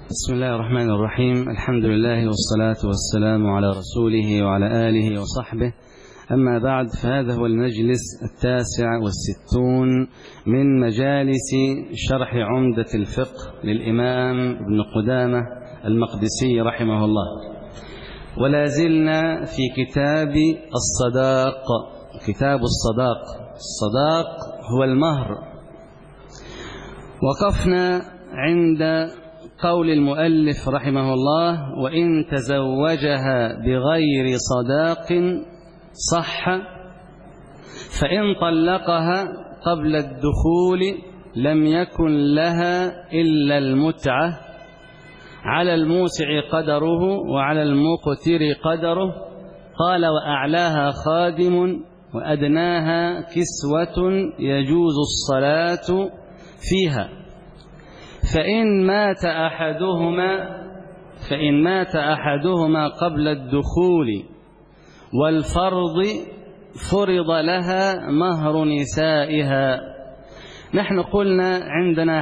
بسم الله الرحمن الرحيم. الحمد لله والصلاة والسلام على رسوله وعلى آله وصحبه. أما بعد، فهذا هو المجلس 69 من مجالس شرح عمدة الفقه للإمام ابن قدامة المقدسي رحمه الله، ولا زلنا في كتاب الصداق. كتاب الصداق هو المهر. وقفنا عند قول المؤلف رحمه الله: وإن تزوجها بغير صداق صح، فإن طلقها قبل الدخول لم يكن لها إلا المتعة، على الموسع قدره وعلى المقتر قدره. قال: وأعلاها خادم وأدناها كسوة يجوز الصلاة فيها. فإن مات أحدهما قبل الدخول والفرض فرض لها مهر نسائها. نحن قلنا عندنا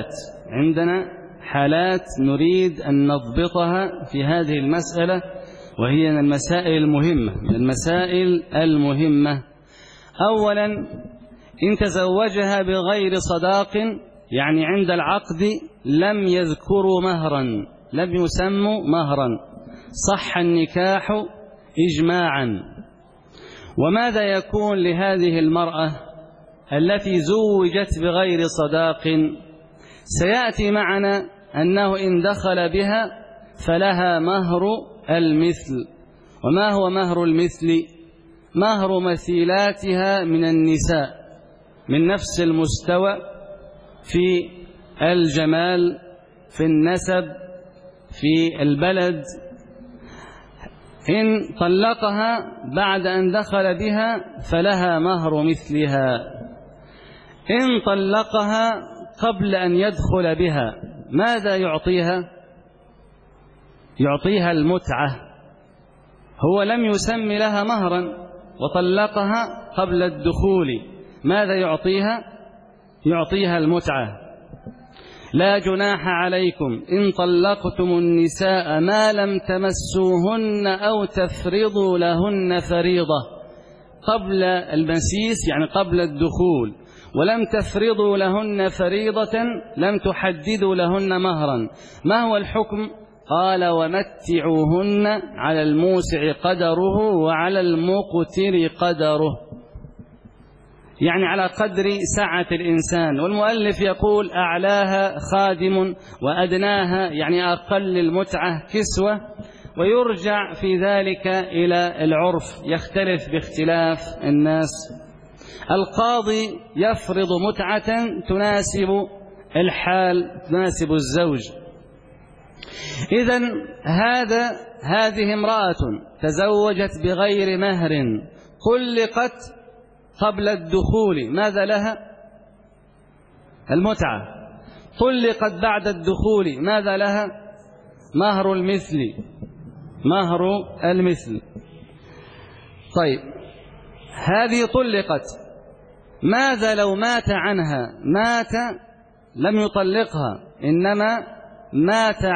حالات نريد أن نضبطها في هذه المسألة، وهي من المسائل المهمة. أولا، إن تزوجها بغير صداق، يعني عند العقد لم يذكروا مهرا، لم يسموا مهرا، صح النكاح إجماعا. وماذا يكون لهذه المرأة التي زوجت بغير صداق؟ سيأتي معنا أنه إن دخل بها فلها مهر المثل. وما هو مهر المثل؟ مهر مثيلاتها من النساء من نفس المستوى في الجمال، في النسب، في البلد. إن طلقها بعد أن دخل بها فلها مهر مثلها. إن طلقها قبل أن يدخل بها ماذا يعطيها؟ يعطيها المتعة. هو لم يسم لها مهرا وطلقها قبل الدخول، ماذا يعطيها؟ يعطيها المتعة. لا جناح عليكم إن طلقتم النساء ما لم تمسوهن أو تفرضوا لهن فريضة. قبل المسيس يعني قبل الدخول، ولم تفرضوا لهن فريضة، لم تحددوا لهن مهرا. ما هو الحكم؟ قال: ومتعوهن على الموسع قدره وعلى المقتر قدره، يعني على قدر سعة الإنسان. والمؤلف يقول: أعلاها خادم وأدناها يعني أقل المتعة كسوة. ويرجع في ذلك إلى العرف، يختلف باختلاف الناس. القاضي يفرض متعة تناسب الحال، تناسب الزوج. إذن هذه امرأة تزوجت بغير مهر، طلقت قبل الدخول، ماذا لها؟ المتعة. طلقت بعد الدخول، ماذا لها؟ مهر المثل. طيب، هذه طلقت، ماذا لو مات عنها؟ لم يطلقها، إنما مات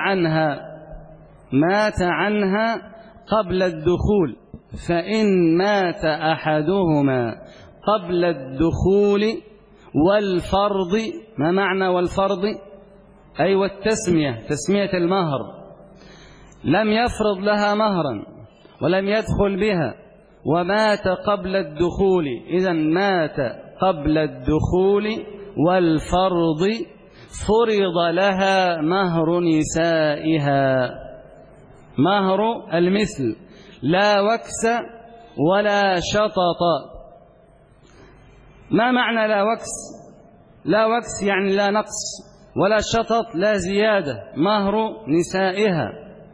عنها قبل الدخول. فإن مات أحدهما قبل الدخول والفرض، ما معنى والفرض؟ أي والتسمية، تسمية المهر. لم يفرض لها مهرا ولم يدخل بها ومات قبل الدخول. إذن مات قبل الدخول والفرض فرض لها مهر نسائها، مهر المثل، لا وكس ولا شطط. ما معنى لا وكس؟ لا وكس يعني لا نقص، ولا شطط لا زيادة، مهر نسائها.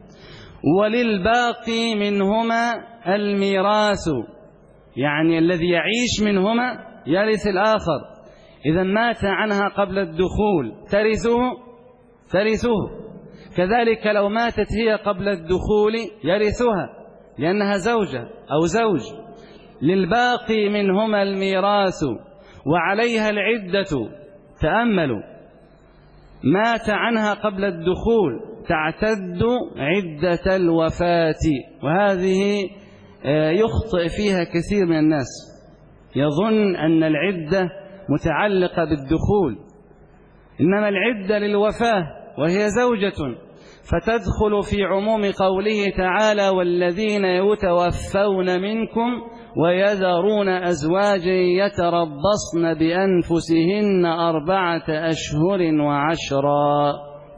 وللباقي منهما الميراث، يعني الذي يعيش منهما يرث الآخر. إذا مات عنها قبل الدخول ترثه. كذلك لو ماتت هي قبل الدخول يرثها، لأنها زوجة أو زوج. للباقي منهما الميراث وعليها العدة. تأملوا، مات عنها قبل الدخول، تعتد عدة الوفاة. وهذه يخطئ فيها كثير من الناس، يظن أن العدة متعلقة بالدخول، إنما العدة للوفاة وهي زوجة، فتدخل في عموم قوله تعالى: والذين يتوفون منكم ويذرون أزواجا يتربصن بأنفسهن 4 أشهر و10.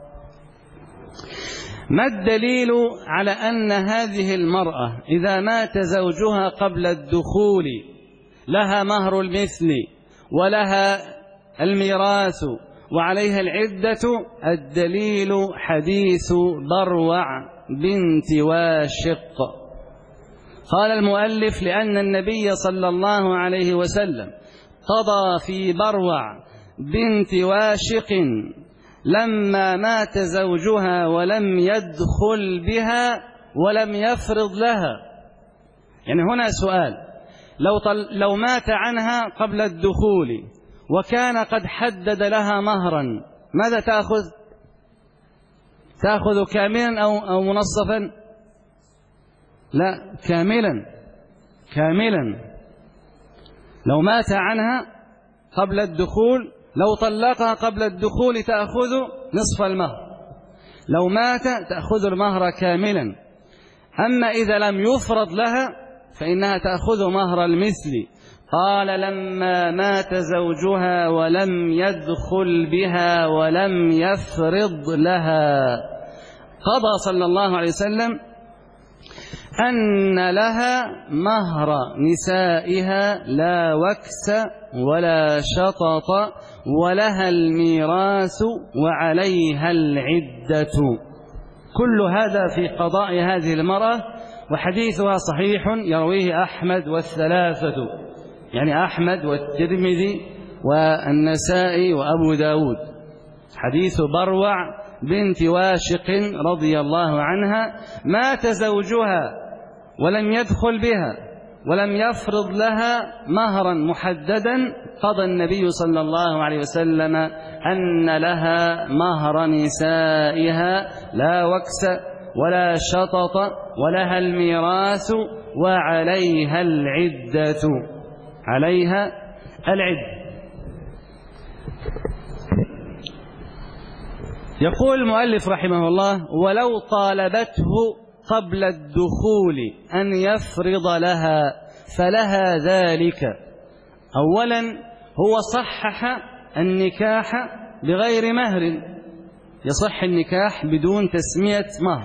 ما الدليل على أن هذه المرأة إذا مات زوجها قبل الدخول لها مهر المثل ولها الميراث وعليها العدة؟ الدليل حديث بروع بنت واشق. قال المؤلف: لأن النبي صلى الله عليه وسلم قضى في بروع بنت واشق لما مات زوجها ولم يدخل بها ولم يفرض لها. يعني هنا سؤال: لو مات عنها قبل الدخول وكان قد حدد لها مهرا، ماذا تأخذ؟ تأخذ كاملا أو منصفا؟ لا، كاملا. لو مات عنها قبل الدخول، لو طلقها قبل الدخول تأخذ نصف المهر، لو مات تأخذ المهر كاملا. أما إذا لم يفرض لها فإنها تأخذ مهر المثل. قال: لما مات زوجها ولم يدخل بها ولم يفرض لها، قضى صلى الله عليه وسلم أن لها مهر نسائها لا وكس ولا شطط، ولها الميراث وعليها العدة. كل هذا في قضاء هذه المرأة، وحديثها صحيح يرويه أحمد والثلاثة، يعني أحمد والترمذي والنسائي وأبو داود. حديث بروع بنت واشق رضي الله عنها: مات زوجها ولم يدخل بها ولم يفرض لها مهرا محددا، قضى النبي صلى الله عليه وسلم أن لها مهر نسائها لا وكس ولا شطط، ولها الميراث وعليها العدة. عليها العدة. يقول المؤلف رحمه الله: ولو طالبته قبل الدخول أن يفرض لها فلها ذلك. أولا، هو صحح النكاح بغير مهر، يصح النكاح بدون تسمية مهر،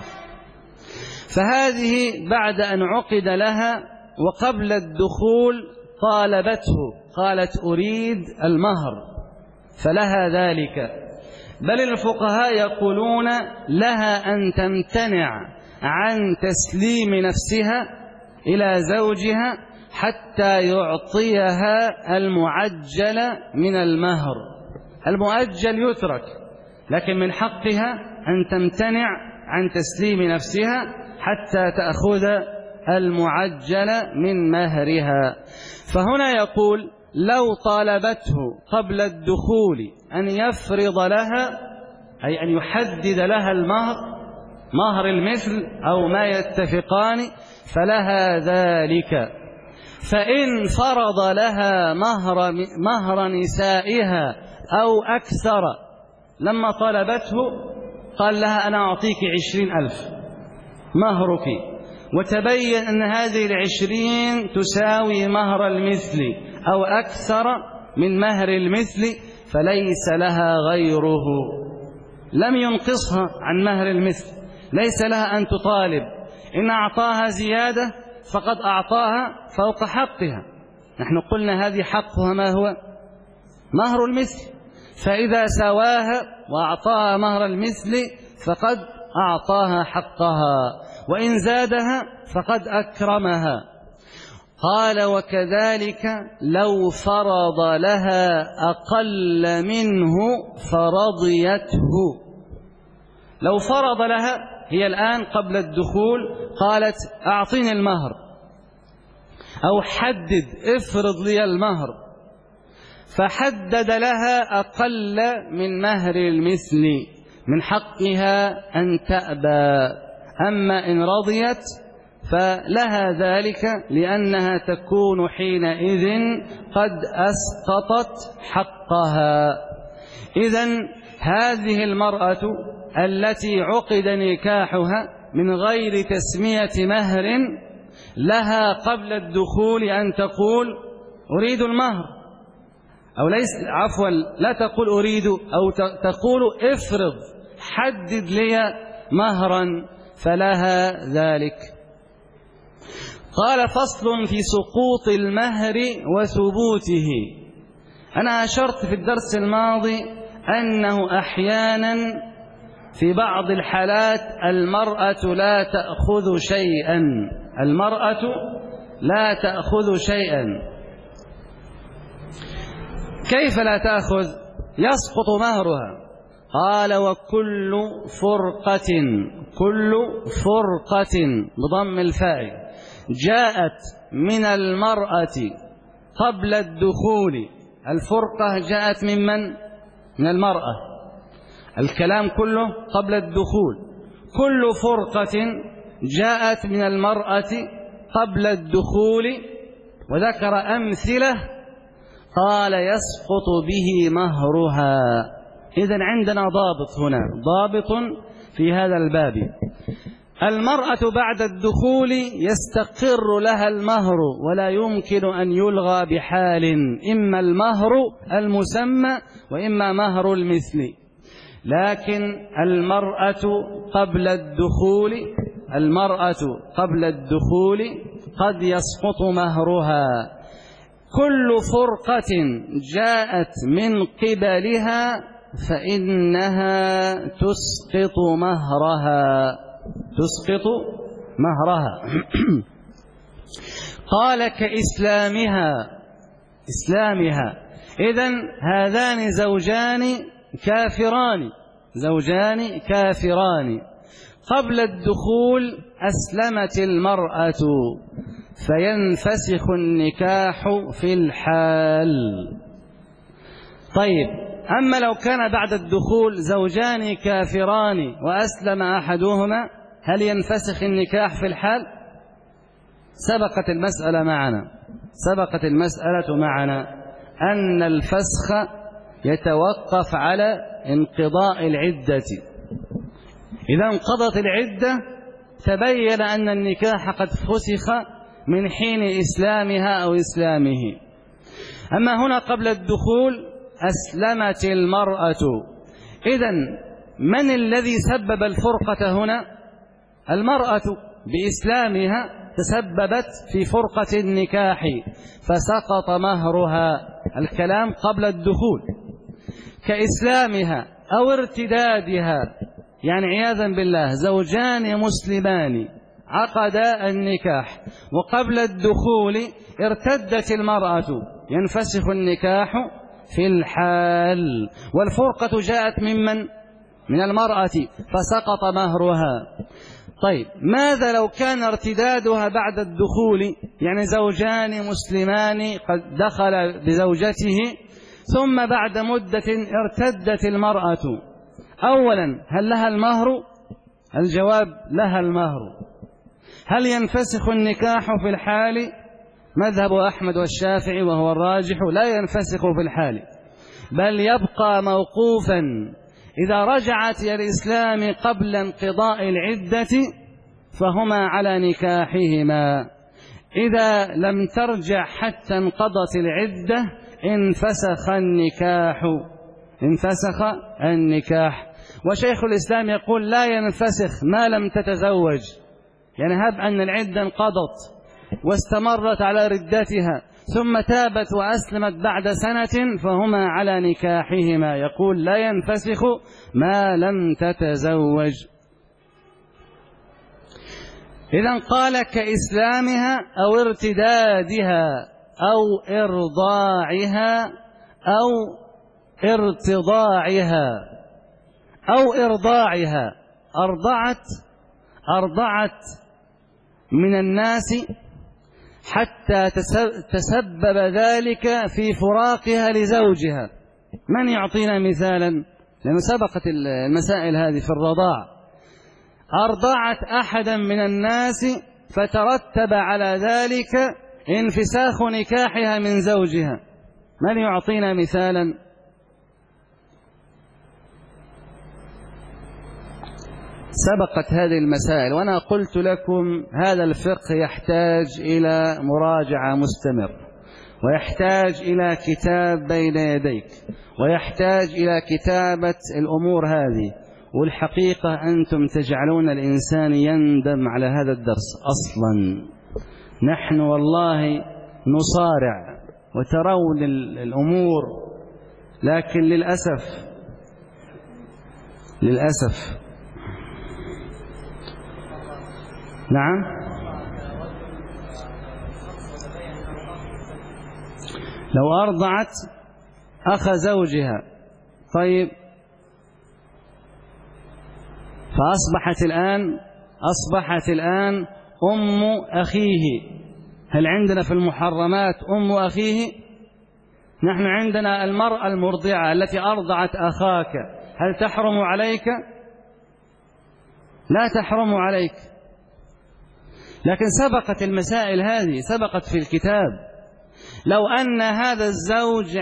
فهذه بعد أن عقد لها وقبل الدخول طالبته، قالت: أريد المهر، فلها ذلك. بل الفقهاء يقولون لها أن تمتنع عن تسليم نفسها إلى زوجها حتى يعطيها المعجل من المهر. المؤجل يترك، لكن من حقها أن تمتنع عن تسليم نفسها حتى تأخذ المعجل من مهرها. فهنا يقول: لو طالبته قبل الدخول أن يفرض لها، أي أن يحدد لها المهر، مهر المثل أو ما يتفقان، فلها ذلك. فإن فرض لها مهر نسائها أو أكثر لما طلبته، قال لها: أنا أعطيك 20,000 مهرك، وتبين أن هذه 20 تساوي مهر المثل أو أكثر من مهر المثل، فليس لها غيره، لم ينقصها عن مهر المثل، ليس لها أن تطالب. إن أعطاها زيادة فقد أعطاها فوق حقها. نحن قلنا هذه حقها ما هو؟ مهر المثل، فإذا سواها وأعطاها مهر المثل فقد أعطاها حقها، وإن زادها فقد أكرمها. قال: وكذلك لو فرض لها أقل منه فرضيته. لو فرض لها، هي الآن قبل الدخول قالت: أعطيني المهر، أو حدد، افرض لي المهر، فحدد لها أقل من مهر المثل، من حقها أن تأبى، أما إن رضيت فلها ذلك، لأنها تكون حينئذ قد أسقطت حقها. إذن هذه المرأة التي عقد نكاحها من غير تسمية مهر لها قبل الدخول أن تقول أريد المهر، أو ليس عفوا لا تقول أريد، أو تقول افرض حدد لي مهرا، فلها ذلك. قال فصل في سقوط المهر وثبوته. أنا أشرت في الدرس الماضي أنه أحيانا في بعض الحالات المرأة لا تأخذ شيئا، المرأة لا تأخذ شيئا. كيف لا تأخذ؟ يسقط مهرها. قال وكل فرقة، كل فرقة بضم الفاء جاءت من المرأة قبل الدخول، الفرقة جاءت من المرأة، الكلام كله قبل الدخول. كل فرقة جاءت من المرأة قبل الدخول، وذكر أمثلة، قال يسقط به مهرها. إذن عندنا ضابط هنا، ضابط في هذا الباب. المرأة بعد الدخول يستقر لها المهر ولا يمكن أن يلغى بحال، إما المهر المسمى وإما مهر المثل. لكن المرأة قبل الدخول، المرأة قبل الدخول قد يسقط مهرها. كل فرقة جاءت من قبلها فإنها تسقط مهرها، تسقط مهرها. قال كإسلامها، إسلامها. إذن هذان زوجان كافران، زوجان كافران قبل الدخول أسلمت المرأة، فينفسخ النكاح في الحال. طيب، أما لو كان بعد الدخول زوجان كافران وأسلم أحدهما، هل ينفسخ النكاح في الحال؟ سبقت المسألة معنا، سبقت المسألة معنا أن الفسخ يتوقف على انقضاء العدة. إذا انقضت العدة تبين أن النكاح قد فسخ من حين إسلامها أو إسلامه. أما هنا قبل الدخول أسلمت المرأة. إذن من الذي سبب الفرقة هنا؟ المرأة بإسلامها تسببت في فرقة النكاح فسقط مهرها، الكلام قبل الدخول. كإسلامها أو ارتدادها، يعني عياذا بالله زوجان مسلمان عقدا النكاح وقبل الدخول ارتدت المرأة، ينفسخ النكاح في الحال. والفرقة جاءت من المرأة فسقط مهرها. طيب، ماذا لو كان ارتدادها بعد الدخول؟ يعني زوجان مسلمان قد دخل بزوجته ثم بعد مدة ارتدت المرأة. أولا، هل لها المهر؟ الجواب لها المهر. هل ينفسخ النكاح في الحال؟ مذهب أحمد والشافعي وهو الراجح لا ينفسخ في الحال، بل يبقى موقوفا. إذا رجعت إلى الإسلام قبل انقضاء العدة فهما على نكاحهما، إذا لم ترجع حتى انقضت العدة انفسخ النكاح، انفسخ النكاح. وشيخ الإسلام يقول لا ينفسخ ما لم تتزوج، يعني هب أن العدة انقضت واستمرت على ردتها ثم تابت وأسلمت بعد سنة فهما على نكاحهما، يقول لا ينفسخ ما لم تتزوج. إذن قال كإسلامها أو ارتدادها أو إرضاعها أو ارتضاعها أو إرضاعها. أرضعت من الناس حتى تسبب ذلك في فراقها لزوجها. من يعطينا مثالا؟ لأنه سبقت المسائل هذه في الرضاع، أرضعت أحدا من الناس فترتب على ذلك انفساخ نكاحها من زوجها، من يعطينا مثالا؟ سبقت هذه المسائل، وأنا قلت لكم هذا الفقه يحتاج إلى مراجعة مستمر، ويحتاج إلى كتاب بين يديك، ويحتاج إلى كتابة الأمور هذه. والحقيقة أنتم تجعلون الإنسان يندم على هذا الدرس أصلا. نحن والله نصارع وترون الأمور، لكن للأسف نعم لو أرضعت أخ زوجها، طيب فأصبحت الآن أم أخيه. هل عندنا في المحرمات أم أخيه؟ نحن عندنا المرأة المرضعة التي أرضعت أخاك، هل تحرم عليك؟ لا تحرم عليك. لكن سبقت المسائل هذه، سبقت في الكتاب. لو أن هذا الزوج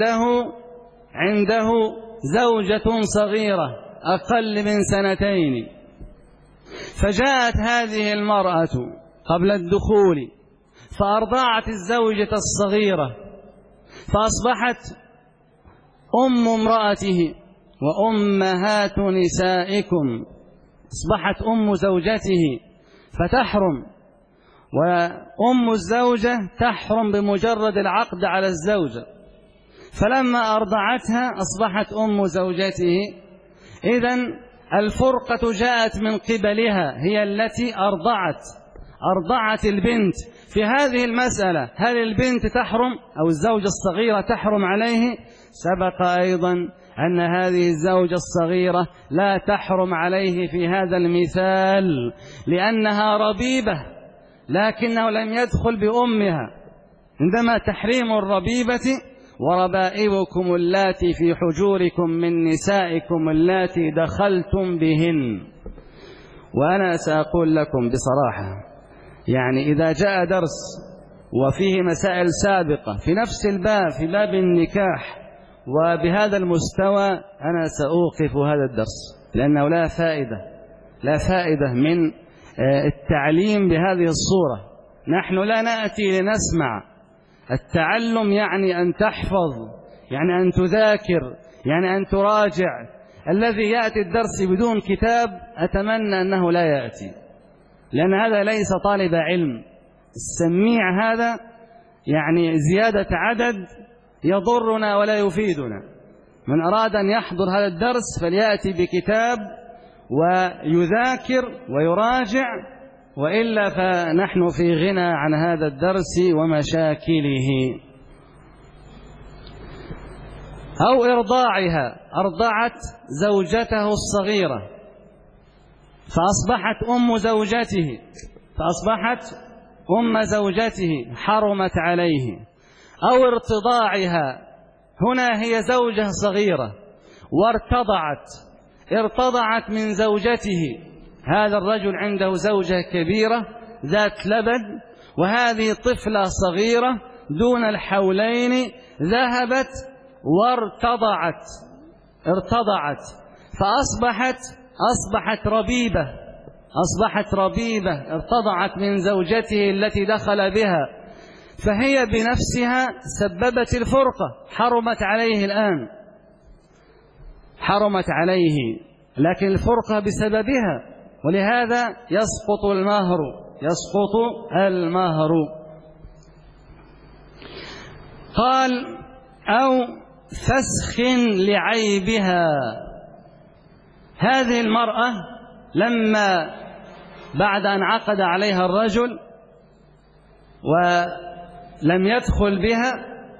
عنده زوجة صغيرة أقل من 2 فجاءت هذه المرأة قبل الدخول فأرضعت الزوجة الصغيرة، فأصبحت أم امرأته وأمهات نسائكم، أصبحت أم زوجته فتحرم، وأم الزوجة تحرم بمجرد العقد على الزوجة، فلما أرضعتها أصبحت أم زوجته. إذن الفرقة جاءت من قبلها، هي التي أرضعت البنت. في هذه المسألة هل البنت تحرم أو الزوجة الصغيرة تحرم عليه؟ سبق أيضا أن هذه الزوجة الصغيرة لا تحرم عليه في هذا المثال لأنها ربيبة، لكنه لم يدخل بأمها. عندما تحريم الربيبة: وربائبكم اللاتي في حجوركم من نسائكم اللاتي دخلتم بهن. وأنا سأقول لكم بصراحة، يعني إذا جاء درس وفيه مسائل سابقة في نفس الباب، في باب النكاح، وبهذا المستوى، أنا سأوقف هذا الدرس، لأنه لا فائدة من التعليم بهذه الصورة. نحن لا نأتي لنسمع. التعلم يعني أن تحفظ، يعني أن تذاكر، يعني أن تراجع. الذي يأتي الدرس بدون كتاب أتمنى أنه لا يأتي، لأن هذا ليس طالب علم. السميع هذا يعني زيادة عدد يضرنا ولا يفيدنا. من أراد أن يحضر هذا الدرس فليأتي بكتاب ويذاكر ويراجع، وإلا فنحن في غنى عن هذا الدرس ومشاكله. أو إرضاعها، أرضعت زوجته الصغيرة فأصبحت أم زوجته حرمت عليه. أو ارتضاعها، هنا هي زوجة صغيرة ارتضعت من زوجته. هذا الرجل عنده زوجة كبيرة ذات لبن، وهذه طفلة صغيرة دون الحولين ذهبت ارتضعت فأصبحت ربيبة، ارتضعت من زوجته التي دخل بها، فهي بنفسها سببت الفرقة، حرمت عليه الآن، لكن الفرقة بسببها، ولهذا يسقط المهر. قال: أو فسخ لعيبها. هذه المرأة لما بعد أن عقد عليها الرجل ولم يدخل بها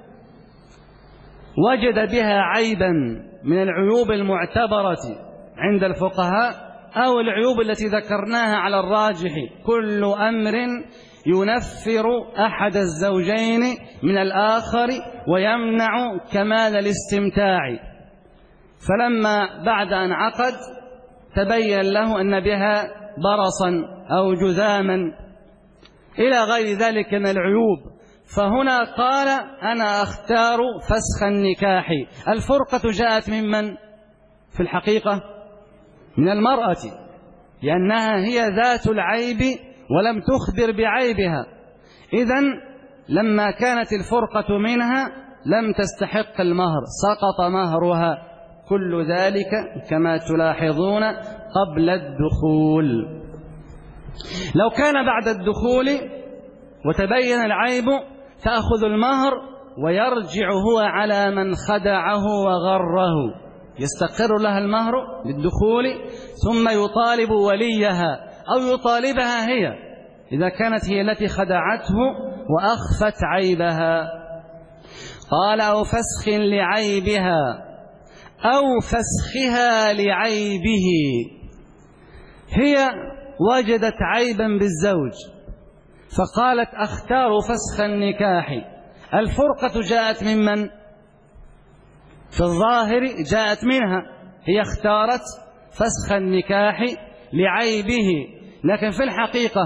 وجد بها عيبا من العيوب المعتبرة عند الفقهاء أو العيوب التي ذكرناها على الراجح. كل أمر ينفر أحد الزوجين من الآخر ويمنع كمال الاستمتاع، فلما بعد أن عقد تبين له أن بها برصا أو جذاما إلى غير ذلك من العيوب، فهنا قال أنا أختار فسخ النكاح. الفرقة جاءت ممن في الحقيقة؟ من المرأة، لأنها هي ذات العيب ولم تخبر بعيبها. إذن لما كانت الفرقة منها لم تستحق المهر، سقط مهرها. كل ذلك كما تلاحظون قبل الدخول. لو كان بعد الدخول وتبين العيب تأخذ المهر ويرجع هو على من خدعه وغره، يستقر لها المهر للدخول ثم يطالب وليها أو يطالبها هي إذا كانت هي التي خدعته وأخفت عيبها. قال أو فسخ لعيبها أو فسخها لعيبه. هي وجدت عيبا بالزوج فقالت أختار فسخ النكاح. الفرقة جاءت ممن؟ في الظاهر جاءت منها، هي اختارت فسخ النكاح لعيبه، لكن في الحقيقة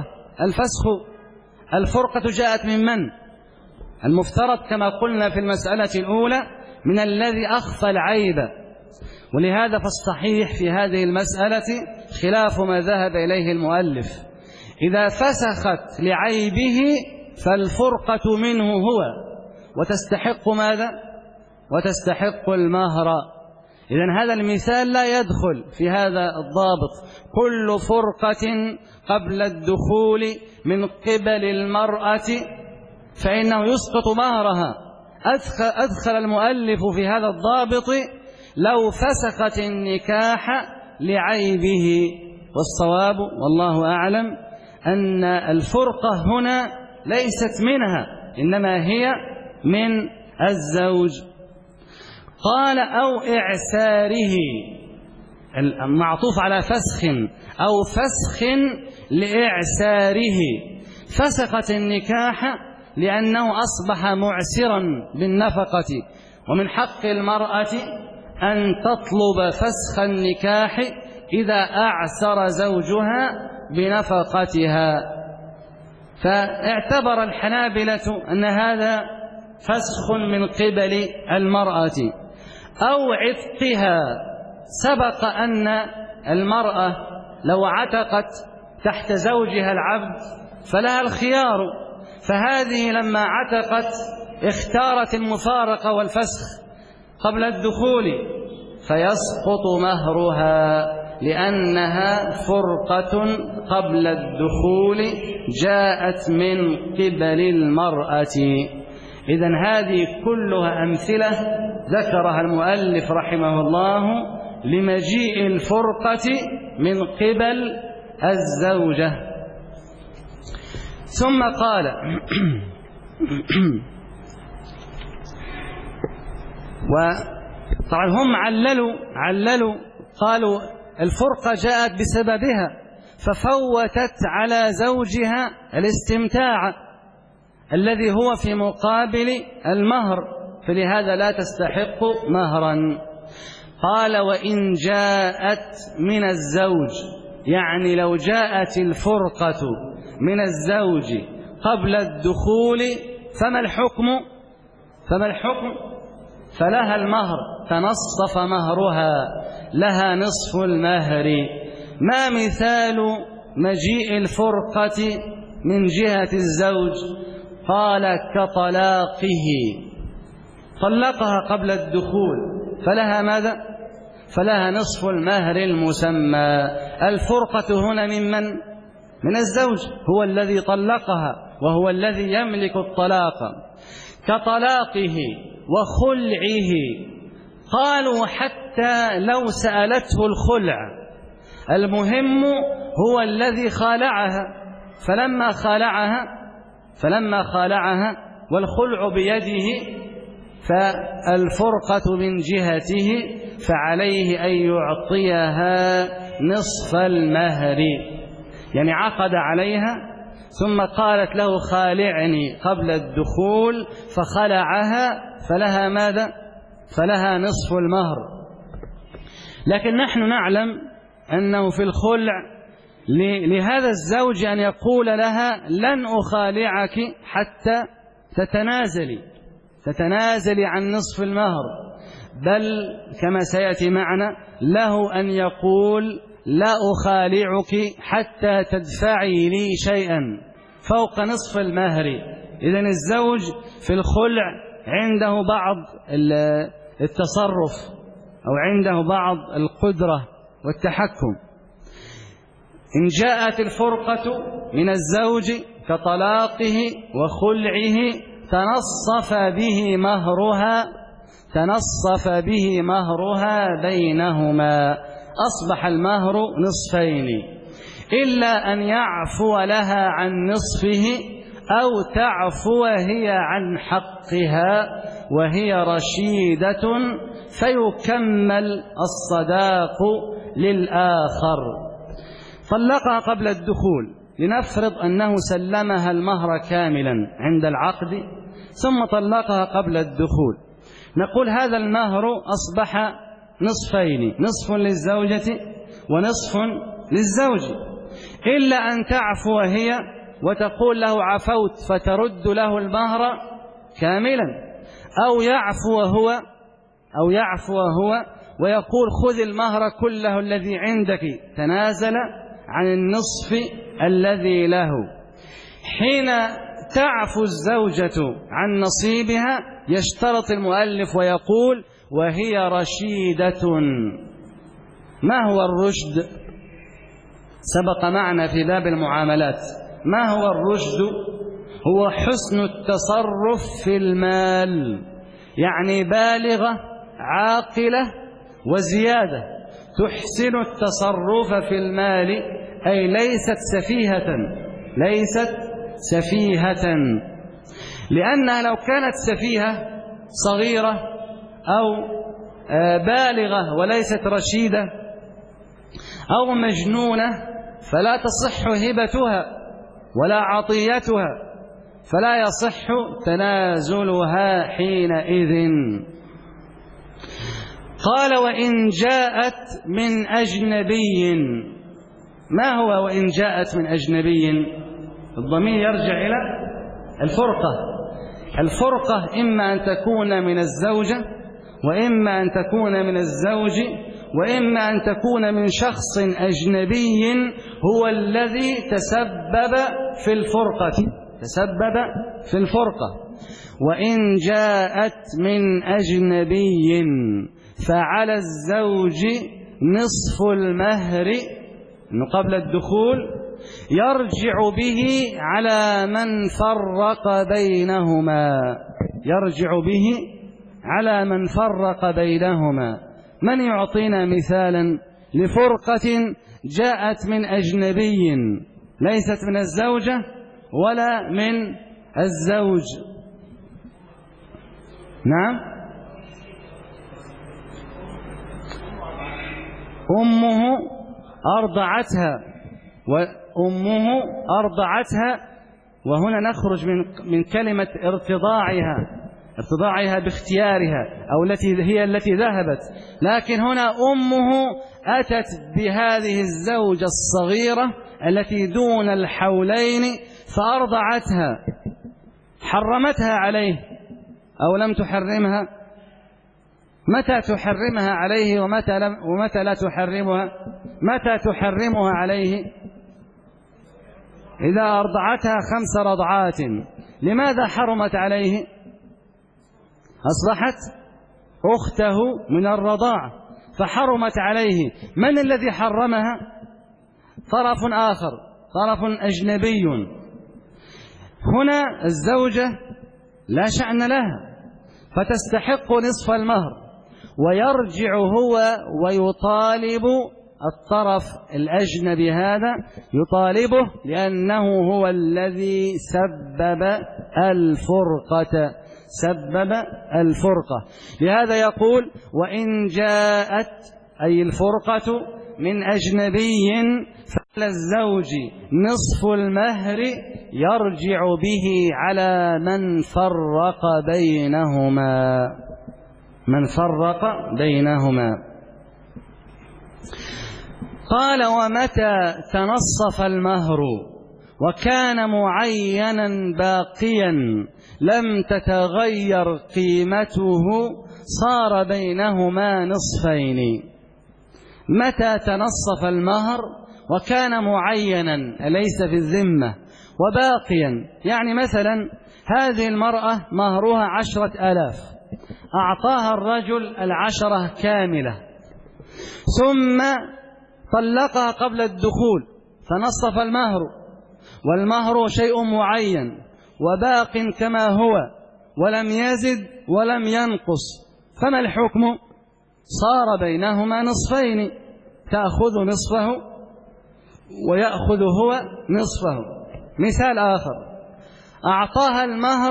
الفرقة جاءت ممن؟ المفترض كما قلنا في المسألة الأولى من الذي أخفى العيب. ولهذا فالصحيح في هذه المسألة خلاف ما ذهب إليه المؤلف. إذا فسخت لعيبه فالفرقة منه هو وتستحق ماذا؟ وتستحق المهر. إذن هذا المثال لا يدخل في هذا الضابط. كل فرقة قبل الدخول من قبل المرأة فإنه يسقط مهرها. أدخل المؤلف في هذا الضابط لو فسخت النكاح لعيبه، والصواب والله أعلم أن الفرقة هنا ليست منها إنما هي من الزوج. قال أو إعساره، المعطوف على فسخ، أو فسخ لإعساره. فسخت النكاح لأنه أصبح معسرا بالنفقة، ومن حق المرأة أن تطلب فسخ النكاح إذا أعسر زوجها بنفقتها. فاعتبر الحنابلة أن هذا فسخ من قبل المرأة. أو عتقها. سبق أن المرأة لو عتقت تحت زوجها العبد فلها الخيار، فهذه لما عتقت اختارت المفارقة والفسخ قبل الدخول فيسقط مهرها لأنها فرقة قبل الدخول جاءت من قبل المرأة. إذن هذه كلها أمثلة ذكرها المؤلف رحمه الله لمجيء الفرقة من قبل الزوجة. ثم قال وطبعا هم عللوا قالوا الفرقة جاءت بسببها ففوتت على زوجها الاستمتاع الذي هو في مقابل المهر، فلهذا لا تستحق مهرا. قال وإن جاءت من الزوج، يعني لو جاءت الفرقة من الزوج قبل الدخول فما الحكم؟ فلها المهر، تنصف مهرها، لها نصف المهر. ما مثال مجيء الفرقة من جهة الزوج؟ قال كطلاقه، طلقها قبل الدخول فلها ماذا؟ فلها نصف المهر المسمى. الفرقة هنا من الزوج، هو الذي طلقها وهو الذي يملك الطلاق. كطلاقه وخلعه. قالوا حتى لو سألته الخلع، المهم هو الذي خالعها، فلما خالعها والخلع بيده فالفرقة من جهته فعليه أن يعطيها نصف المهر. يعني عقد عليها ثم قالت له خالعني قبل الدخول فخلعها، فلها ماذا؟ فلها نصف المهر. لكن نحن نعلم أنه في الخلع لهذا الزوج أن يقول لها لن أخالعك حتى تتنازلي عن نصف المهر، بل كما سيأتي معنا له أن يقول لا أخالعك حتى تدفعي لي شيئا فوق نصف المهر. إذن الزوج في الخلع عنده بعض التصرف أو عنده بعض القدرة والتحكم. إن جاءت الفرقة من الزوج كطلاقه وخلعه تنصف به مهرها بينهما، أصبح المهر نصفين، إلا أن يعفو لها عن نصفه أو تعفو هي عن حقها وهي رشيدة فيكمل الصداق للآخر. طلقها قبل الدخول، لنفرض أنه سلمها المهر كاملا عند العقد ثم طلقها قبل الدخول، نقول هذا المهر أصبح نصفين، نصف للزوجة ونصف للزوج، إلا أن تعفو هي وتقول له عفوت فترد له المهر كاملا، أو يعفو هو ويقول خذ المهر كله الذي عندك، تنازل عن النصف الذي له. حين تعفو الزوجة عن نصيبها يشترط المؤلف ويقول وهي رشيدة. ما هو الرشد؟ سبق معنا في باب المعاملات. ما هو الرشد؟ هو حسن التصرف في المال، يعني بالغة عاقلة وزيادة، تحسن التصرف في المال، أي ليست سفيهة، لأنها لو كانت سفيهة صغيرة أو بالغة وليست رشيدة أو مجنونة فلا تصح هبتها ولا عطيتها، فلا يصح تنازلها حينئذ. قال وإن جاءت من أجنبي. ما هو وإن جاءت من أجنبي؟ الضمير يرجع إلى الفرقة إما أن تكون من الزوجة وإما أن تكون من الزوج وإما أن تكون من شخص أجنبي هو الذي تسبب في الفرقة. وإن جاءت من أجنبي فعلى الزوج نصف المهر قبل الدخول، يرجع به على من فرق بينهما. من يعطينا مثالا لفرقة جاءت من أجنبي ليست من الزوجة ولا من الزوج؟ نعم، أمه أرضعتها، وهنا نخرج من كلمة ارتضاعها باختيارها أو التي ذهبت، لكن هنا أمه أتت بهذه الزوجة الصغيرة التي دون الحولين فأرضعتها، حرمتها عليه أو لم تحرمها؟ متى تحرمها عليه ومتى لا تحرمها؟ متى تحرمها عليه؟ إذا أرضعتها 5 رضعات. لماذا حرمت عليه؟ أصبحت أخته من الرضاعة فحرمت عليه. من الذي حرمها؟ طرف آخر، طرف أجنبي. هنا الزوجة لا شأن لها فتستحق نصف المهر، ويرجع هو ويطالب الطرف الأجنبي هذا، يطالبه لأنه هو الذي سبب الفرقة. لهذا يقول وإن جاءت أي الفرقة من أجنبي فعلى الزوج نصف المهر، يرجع به على من فرق بينهما. قال: ومتى تنصف المهر وكان معينا باقيا لم تتغير قيمته صار بينهما نصفين. متى تنصف المهر وكان معينا أليس في الذمة وباقيا، يعني مثلا هذه المرأة مهرها 10,000، أعطاها الرجل 10 كاملة، ثم طلقها قبل الدخول فنصف المهر، والمهر شيء معين وباق كما هو ولم يزد ولم ينقص، فما الحكم؟ صار بينهما نصفين، تأخذ نصفه ويأخذ هو نصفه. مثال آخر: أعطاها المهر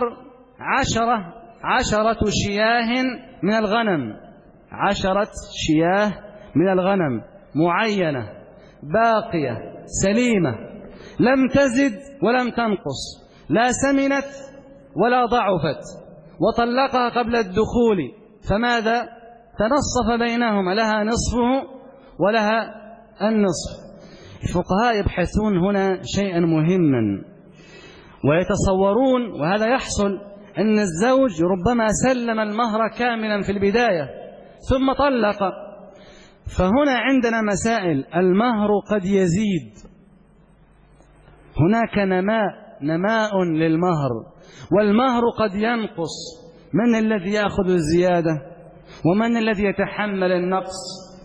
10 شياه من الغنم، 10 شياه من الغنم معينة باقية سليمة لم تزد ولم تنقص، لا سمنت ولا ضعفت، وطلقها قبل الدخول، فماذا؟ تنصف بينهما، لها نصفه ولها النصف. الفقهاء يبحثون هنا شيئا مهما ويتصورون، وهذا يحصل، أن الزوج ربما سلم المهر كاملا في البداية ثم طلق، فهنا عندنا مسائل. المهر قد يزيد، هناك نماء للمهر، والمهر قد ينقص. من الذي يأخذ الزيادة ومن الذي يتحمل النقص؟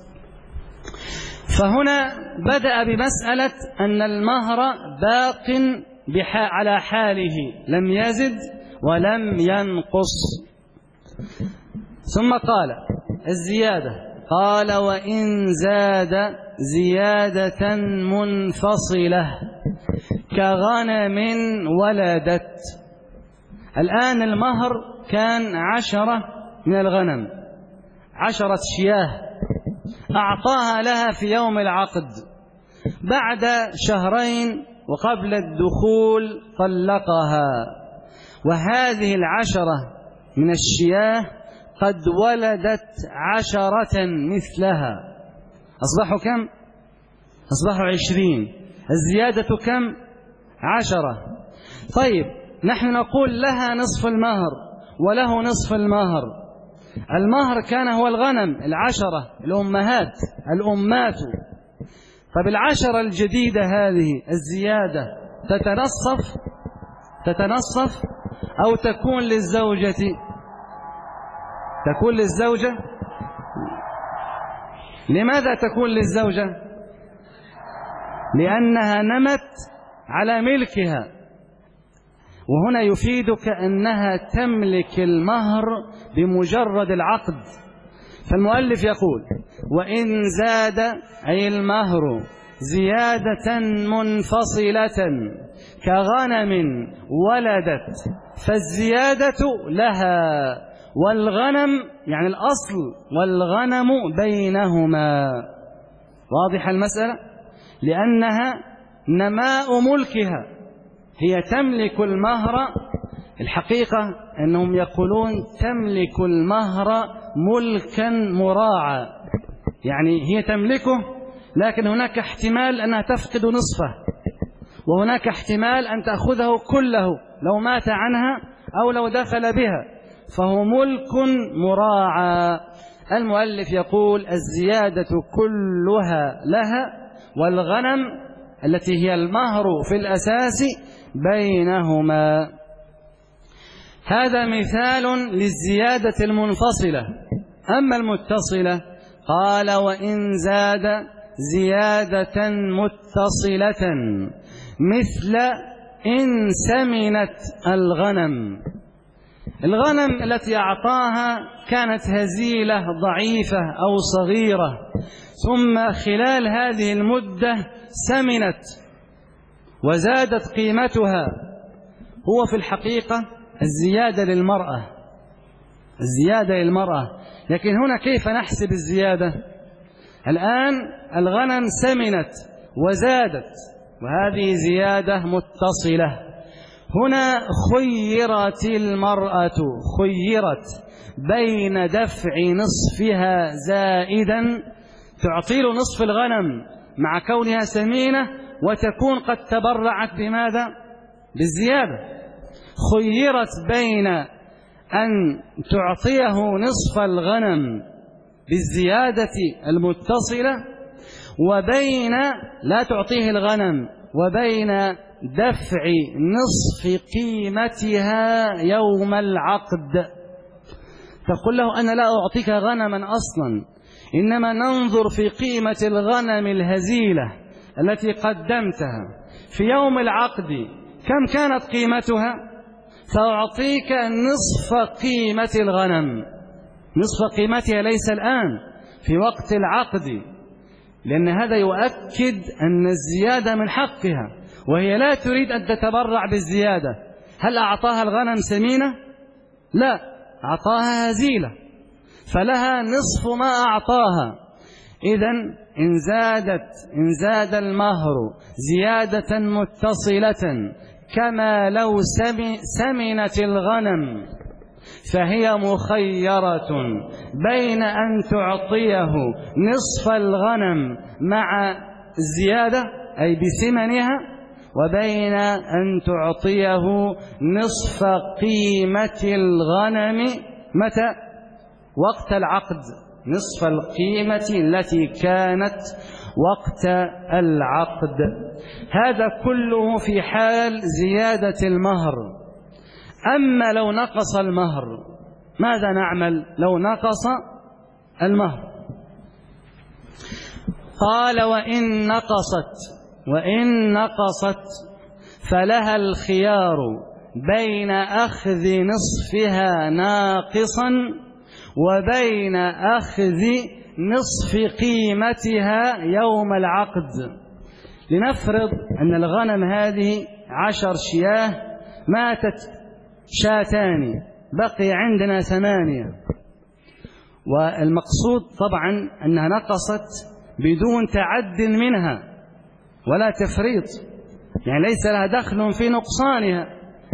فهنا بدأ بمسألة أن المهر باق على حاله، لم يزد ولم ينقص. ثم قال الزيادة، قال: وإن زاد زيادة منفصلة كغنم ولدت. الآن المهر كان 10 من الغنم، 10 شياه، أعطاها لها في يوم العقد، بعد 2 شهرين وقبل الدخول طلقها، وهذه 10 من الشياه قد ولدت 10 مثلها، أصبحوا كم؟ أصبحوا 20. الزيادة كم؟ 10. طيب، نحن نقول لها نصف المهر وله نصف المهر. المهر كان هو الغنم 10، الأمهات الأمات. طب 10 الجديدة هذه الزيادة تتنصف أو تكون للزوجة؟ تكون للزوجة. لماذا تكون للزوجة؟ لأنها نمت على ملكها، وهنا يفيدك أنها تملك المهر بمجرد العقد. فالمؤلف يقول: وإن زاد أي المهر زيادة منفصلة كغنم ولدت فالزيادة لها، والغنم يعني الأصل والغنم بينهما. واضح المسألة؟ لأنها نماء ملكها، هي تملك المهر. الحقيقة أنهم يقولون تملك المهر ملكا مراعى، يعني هي تملكه، لكن هناك احتمال أنها تفقد نصفه، وهناك احتمال أن تأخذه كله لو مات عنها أو لو دخل بها، فهو ملك مراعى. المؤلف يقول: الزيادة كلها لها، والغنم التي هي المهر في الأساس بينهما. هذا مثال للزيادة المنفصلة. أما المتصلة، قال: وإن زاد زيادة متصلة مثل إن سمنت الغنم. الغنم التي أعطاها كانت هزيلة ضعيفة أو صغيرة، ثم خلال هذه المدة سمنت وزادت قيمتها. هو في الحقيقة الزيادة للمرأة، الزيادة للمرأة، لكن هنا كيف نحسب الزيادة؟ الآن الغنم سمنت وزادت، وهذه زيادة متصلة. هنا خيرت المرأة، خيرت بين دفع نصفها زائدا تعطي له نصف الغنم مع كونها سمينة وتكون قد تبرعت بماذا؟ بالزيادة. خيرت بين أن تعطيه نصف الغنم بالزيادة المتصلة وبين لا تعطيه الغنم، وبين دفع نصف قيمتها يوم العقد. تقول له أنا لا أعطيك غنما أصلا، إنما ننظر في قيمة الغنم الهزيلة التي قدمتها في يوم العقد كم كانت قيمتها، فأعطيك نصف قيمة الغنم، نصف قيمتها، ليس الآن في وقت العقد، لأن هذا يؤكد أن الزيادة من حقها وهي لا تريد أن تتبرع بالزيادة. هل أعطاها الغنم سمينة؟ لا، أعطاها هزيلة، فلها نصف ما أعطاها. إذن إن زاد المهر زيادة متصلة كما لو سمنت الغنم، فهي مخيرة بين أن تعطيه نصف الغنم مع الزيادة أي بثمنها، وبين أن تعطيه نصف قيمة الغنم متى؟ وقت العقد، نصف القيمة التي كانت وقت العقد. هذا كله في حال زيادة المهر. أما لو نقص المهر ماذا نعمل لو نقص المهر؟ قال وإن نقصت فلها الخيار بين أخذ نصفها ناقصا وبين أخذ نصف قيمتها يوم العقد. لنفرض أن الغنم هذه 10 شياه، ماتت 2 بقي عندنا 8، والمقصود طبعا أنها نقصت بدون تعد منها ولا تفريط، يعني ليس لها دخل في نقصانها،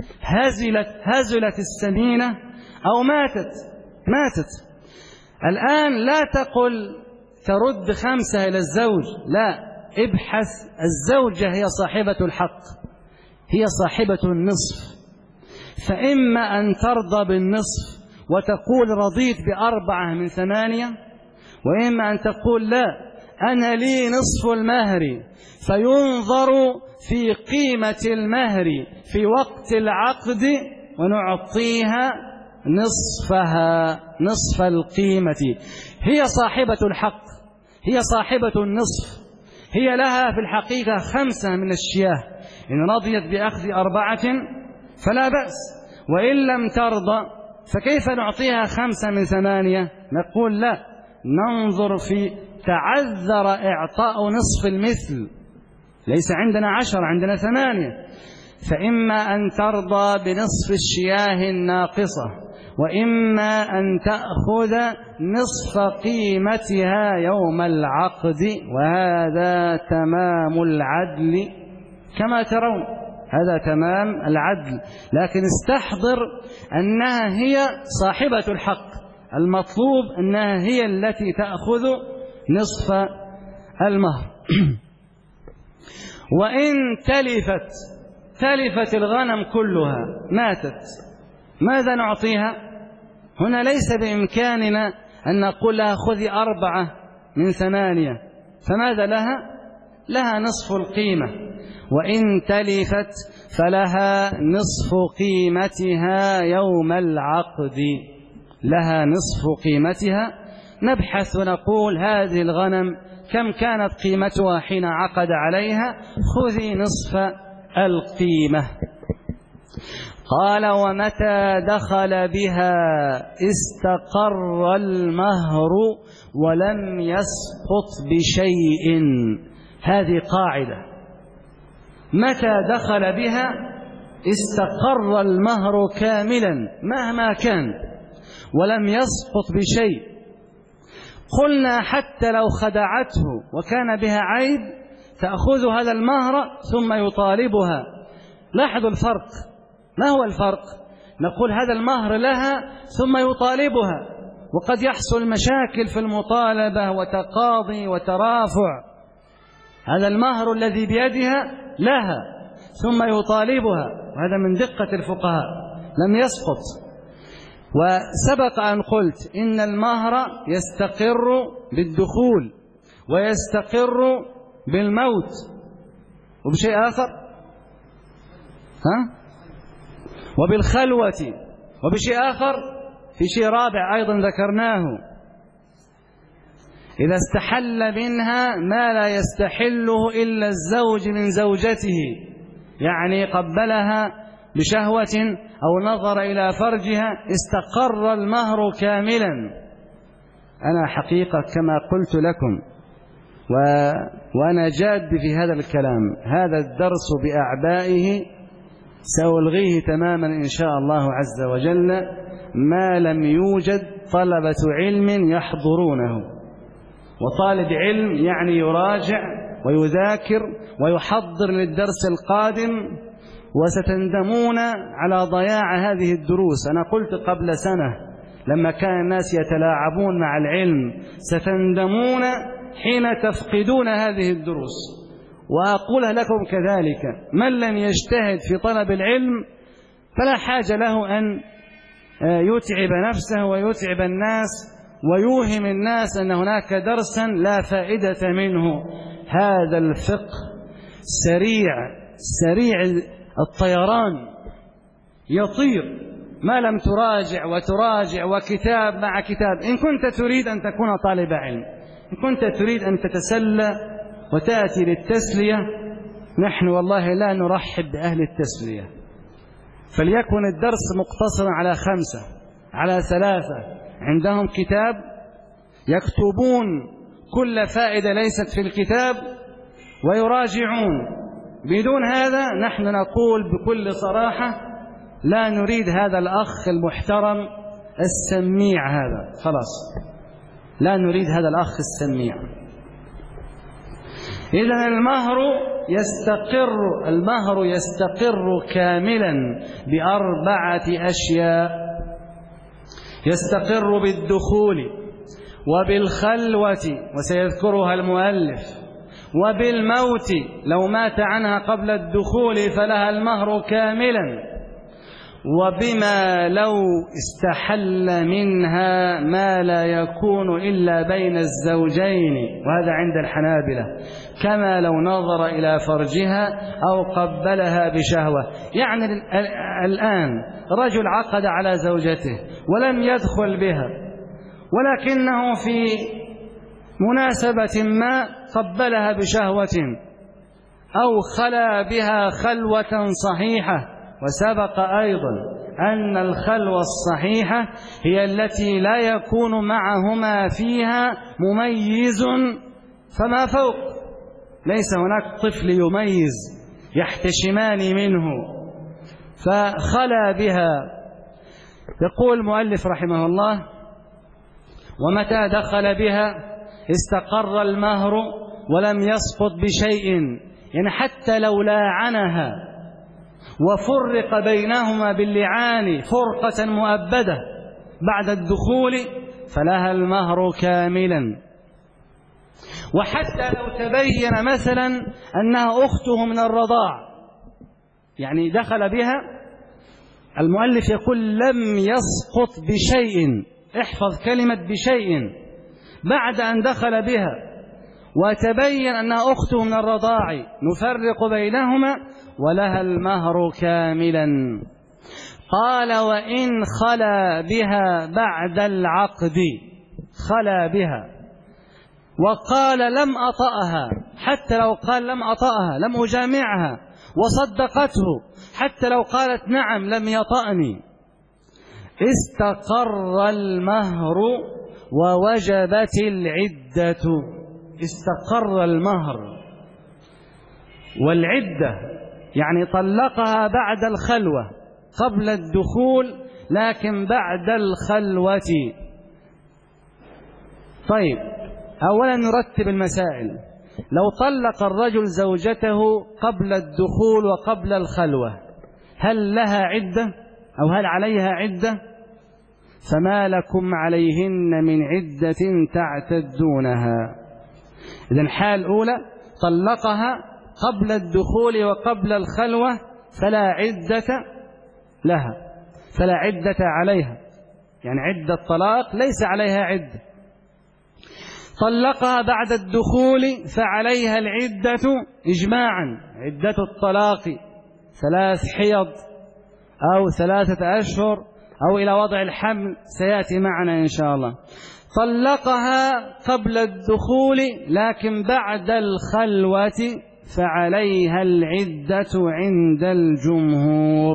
هزلت السمينة أو ماتت. الآن لا تقل ترد 5 إلى الزوج، لا، ابحث، الزوجة هي صاحبة الحق، هي صاحبة النصف، فإما أن ترضى بالنصف وتقول رضيت ب4 من 8، وإما أن تقول لا، أنا لي نصف المهر، فينظر في قيمة المهر في وقت العقد ونعطيها نصفها، نصف القيمة. هي صاحبة الحق، هي صاحبة النصف، هي لها في الحقيقة 5 من الشياه، إن رضيت بأخذ 4 فلا بأس، وإن لم ترضى فكيف نعطيها 5 من 8؟ نقول لا، ننظر في تعذر إعطاء نصف المثل، ليس عندنا 10 عندنا 8، فإما أن ترضى بنصف الشياه الناقصة، وإما أن تأخذ نصف قيمتها يوم العقد، وهذا تمام العدل كما ترون، هذا تمام العدل. لكن استحضر أنها هي صاحبة الحق، المطلوب أنها هي التي تأخذ نصف المهر. وإن تلفت الغنم كلها، ماتت، ماذا نعطيها؟ هنا ليس بإمكاننا أن نقول لها خذي 4 من 8، فماذا لها نصف القيمة. وإن تلفت فلها نصف قيمتها يوم العقد، لها نصف قيمتها. نبحث ونقول هذه الغنم كم كانت قيمتها حين عقد عليها؟ خذي نصف القيمة. قال ومتى دخل بها استقر المهر ولم يسقط بشيء. هذه قاعدة، متى دخل بها استقر المهر كاملا مهما كان ولم يسقط بشيء. قلنا حتى لو خدعته وكان بها عيب تأخذ هذا المهر ثم يطالبها. لاحظوا الفرق، ما هو الفرق؟ نقول هذا المهر لها ثم يطالبها، وقد يحصل مشاكل في المطالبة وتقاضي وترافع. هذا المهر الذي بيدها لها ثم يطالبها، وهذا من دقة الفقهاء لم يسقط. وسبق أن قلت إن المهر يستقر بالدخول ويستقر بالموت وبشيء آخر وبالخلوة وبشيء آخر، في شيء رابع أيضا ذكرناه، إذا استحل منها ما لا يستحله إلا الزوج من زوجته، يعني قبلها بشهوة أو نظر إلى فرجها، استقر المهر كاملا. أنا حقيقة كما قلت لكم وأنا جاد في هذا الكلام، هذا الدرس بأعبائه سألغيه تماما إن شاء الله عز وجل ما لم يوجد طلبة علم يحضرونه. وطالب علم يعني يراجع ويذاكر ويحضر للدرس القادم، وستندمون على ضياع هذه الدروس. أنا قلت قبل سنة لما كان الناس يتلاعبون مع العلم ستندمون حين تفقدون هذه الدروس، وأقولها لكم كذلك، من لم يجتهد في طلب العلم فلا حاجة له أن يتعب نفسه ويتعب الناس ويوهم الناس أن هناك درسا لا فائدة منه. هذا الفقه سريع الطيران، يطير ما لم تراجع وتراجع وكتاب مع كتاب. إن كنت تريد أن تكون طالب علم، إن كنت تريد أن تتسلى وتأتي للتسلية، نحن والله لا نرحب بأهل التسلية، فليكن الدرس مقتصرا على 5 على 3 عندهم كتاب يكتبون كل فائدة ليست في الكتاب ويراجعون. بدون هذا نحن نقول بكل صراحة لا نريد هذا الأخ المحترم السميع هذا، خلاص لا نريد هذا الأخ السميع. إذن المهر يستقر كاملا ب4 أشياء: يستقر بالدخول وبالخلوة وسيذكرها المؤلف، وبالموت لو مات عنها قبل الدخول فلها المهر كاملا، وبما لو استحل منها ما لا يكون إلا بين الزوجين، وهذا عند الحنابلة، كما لو نظر إلى فرجها أو قبلها بشهوة. يعني الآن رجل عقد على زوجته ولم يدخل بها، ولكنه في مناسبة ما قبلها بشهوة أو خلا بها خلوة صحيحة. وسبق أيضا أن الخلوة الصحيحة هي التي لا يكون معهما فيها مميز فما فوق، ليس هناك طفل يميز يحتشمان منه، فخلا بها. يقول المؤلف رحمه الله: ومتى دخل بها استقر المهر ولم يسقط بشيء، يعني حتى لو لاعنها وفرق بينهما باللعان فرقة مؤبدة بعد الدخول فلها المهر كاملا. وحتى لو تبين مثلا أنها أخته من الرضاع، يعني دخل بها، المؤلف يقول لم يسقط بشيء، احفظ كلمة بشيء، بعد أن دخل بها وتبين أنها أخته من الرضاع نفرق بينهما ولها المهر كاملا. قال: وإن خلا بها بعد العقد، خلا بها وقال لم أطأها، حتى لو قال لم أطأها لم أجامعها، وصدقته حتى لو قالت نعم لم يطأني، استقر المهر ووجبت العدة. استقر المهر والعدة يعني طلقها بعد الخلوة قبل الدخول لكن بعد الخلوة. طيب، أولا نرتب المسائل. لو طلق الرجل زوجته قبل الدخول وقبل الخلوة، هل لها عدة أو هل عليها عدة؟ فما لكم عليهن من عدة تعتدونها. إذن حال أولى طلقها قبل الدخول وقبل الخلوة فلا عدة لها، فلا عدة عليها، يعني عدة طلاق ليس عليها عدة. طلقها بعد الدخول فعليها العدة إجماعا، عدة الطلاق 3 حيض أو 3 أشهر أو إلى وضع الحمل، سيأتي معنا إن شاء الله. طلقها قبل الدخول لكن بعد الخلوة فعليها العدة عند الجمهور.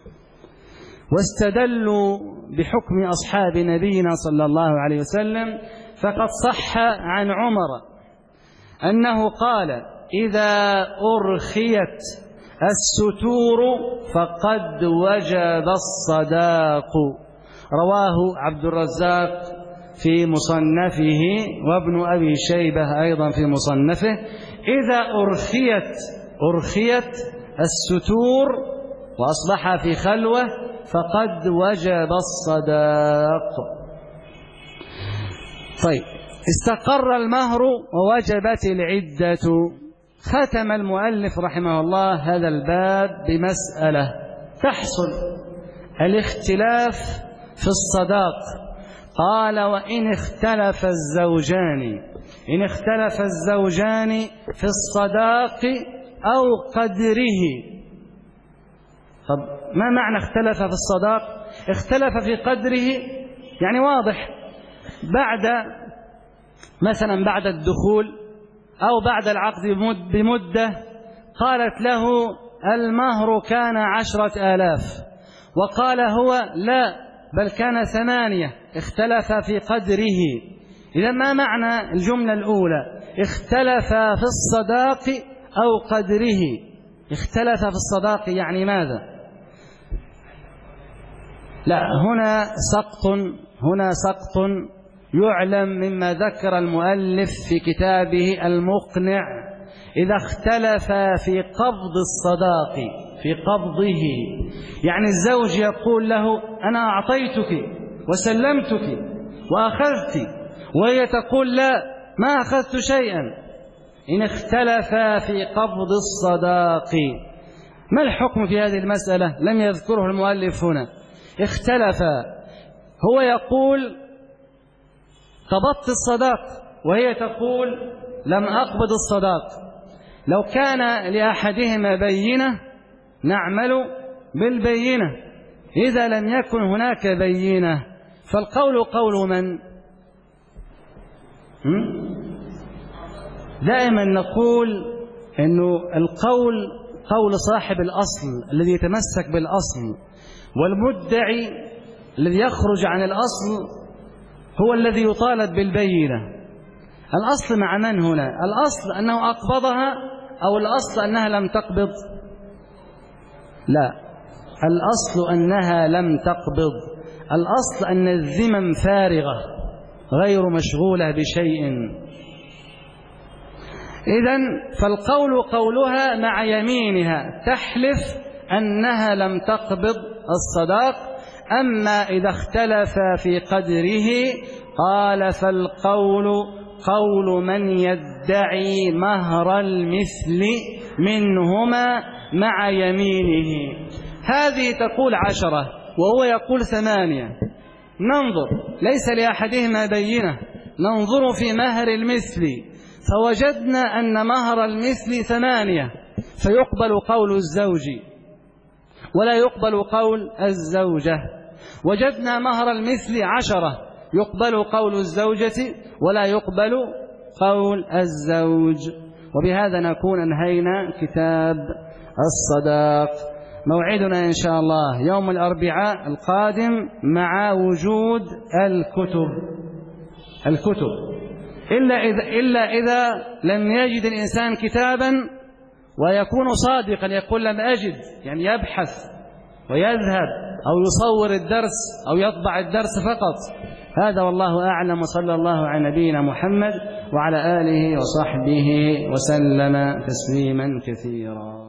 واستدلوا بحكم أصحاب نبينا صلى الله عليه وسلم، فقد صح عن عمر أنه قال: إذا أرخيت الستور فقد وجب الصداق. رواه عبد الرزاق في مصنفه وابن أبي شيبة أيضا في مصنفه: إذا أرخيت الستور وأصبح في خلوة فقد وجب الصداق. طيب، استقر المهر ووجبت العدة. ختم المؤلف رحمه الله هذا الباب بمسألة تحصل الاختلاف في الصداق. قال: وإن اختلف الزوجان في الصداق أو قدره. طب ما معنى اختلف في الصداق؟ اختلف في قدره يعني واضح، مثلا بعد الدخول أو بعد العقد بمدة قالت له المهر كان 10,000 وقال هو لا بل كان 8، اختلف في قدره. إذا ما معنى الجملة الأولى اختلف في الصداق أو قدره؟ اختلف في الصداق يعني ماذا؟ لا، هنا سقط يعلم مما ذكر المؤلف في كتابه المقنع. إذا اختلف في قبض الصداق، في قبضه، يعني الزوج يقول له أنا أعطيتك وسلمتك وأخذت، وهي تقول لا ما أخذت شيئا. إن اختلف في قبض الصداق، ما الحكم في هذه المسألة؟ لم يذكره المؤلف هنا. اختلف، هو يقول قبضت الصداق وهي تقول لم أقبض الصداق. لو كان لأحدهما بينة نعمل بالبينة، إذا لم يكن هناك بينة فالقول قول من؟ دائما نقول إنه القول قول صاحب الأصل الذي يتمسك بالأصل، والمدعي الذي يخرج عن الأصل هو الذي يطالب بالبينة. الأصل مع من هنا؟ الأصل أنه أقبضها أو الأصل أنها لم تقبض؟ لا، الأصل أنها لم تقبض. الأصل أن الذمم فارغة غير مشغولة بشيء. إذن فالقول قولها مع يمينها تحلف أنها لم تقبض الصداق. أما إذا اختلف في قدره قال فالقول قول من يدعي مهر المثل منهما مع يمينه. هذه تقول 10 وهو يقول 8. ننظر، ليس لأحدهما بينة، ننظر في مهر المثل فوجدنا أن مهر المثل 8، فيقبل قول الزوج ولا يقبل قول الزوجة. وجدنا مهر المثل 10، يقبل قول الزوجة ولا يقبل قول الزوج. وبهذا نكون انهينا كتاب الصداق. موعدنا إن شاء الله يوم الأربعاء القادم مع وجود الكتب إلا إذا لم يجد الإنسان كتابا ويكون صادقا يقول لم أجد، يعني يبحث ويذهب أو يصور الدرس أو يطبع الدرس فقط. هذا والله أعلم، وصلى الله على نبينا محمد وعلى آله وصحبه وسلم تسليما كثيرا.